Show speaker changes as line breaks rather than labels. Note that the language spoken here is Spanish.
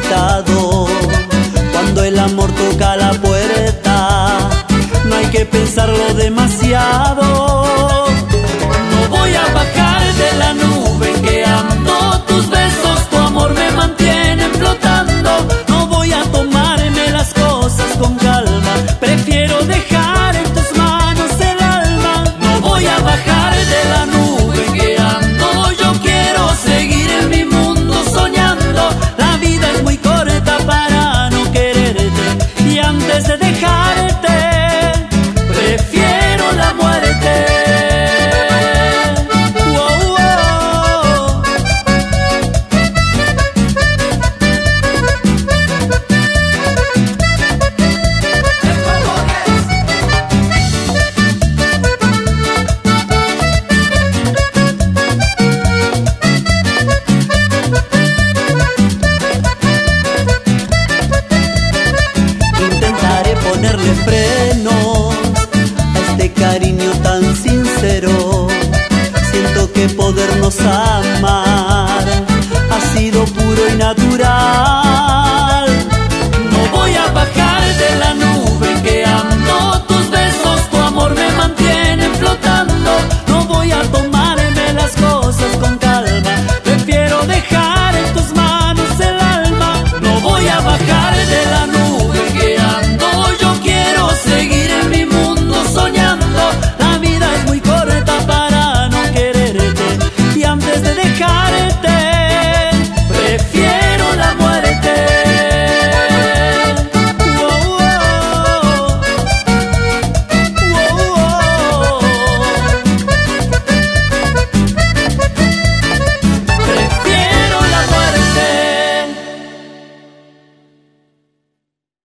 invitado. Cuando el amor toca la puerta, no hay que pensarlo demasiado. No voy a bajar de la nube en que ando, tus besos, tu amor me mantienen flotando. No voy a tomarme las cosas con calma, prefiero dejar en tus manos el alma. No voy a bajar de la nube en que ando, yo quiero seguir en mi mundo soñando. La vida es muy corta para no quererte, y antes de dejarte prefiero la muerte. Intentaré ponerle frenos a este cariño tan sincero. Siento que podernos amar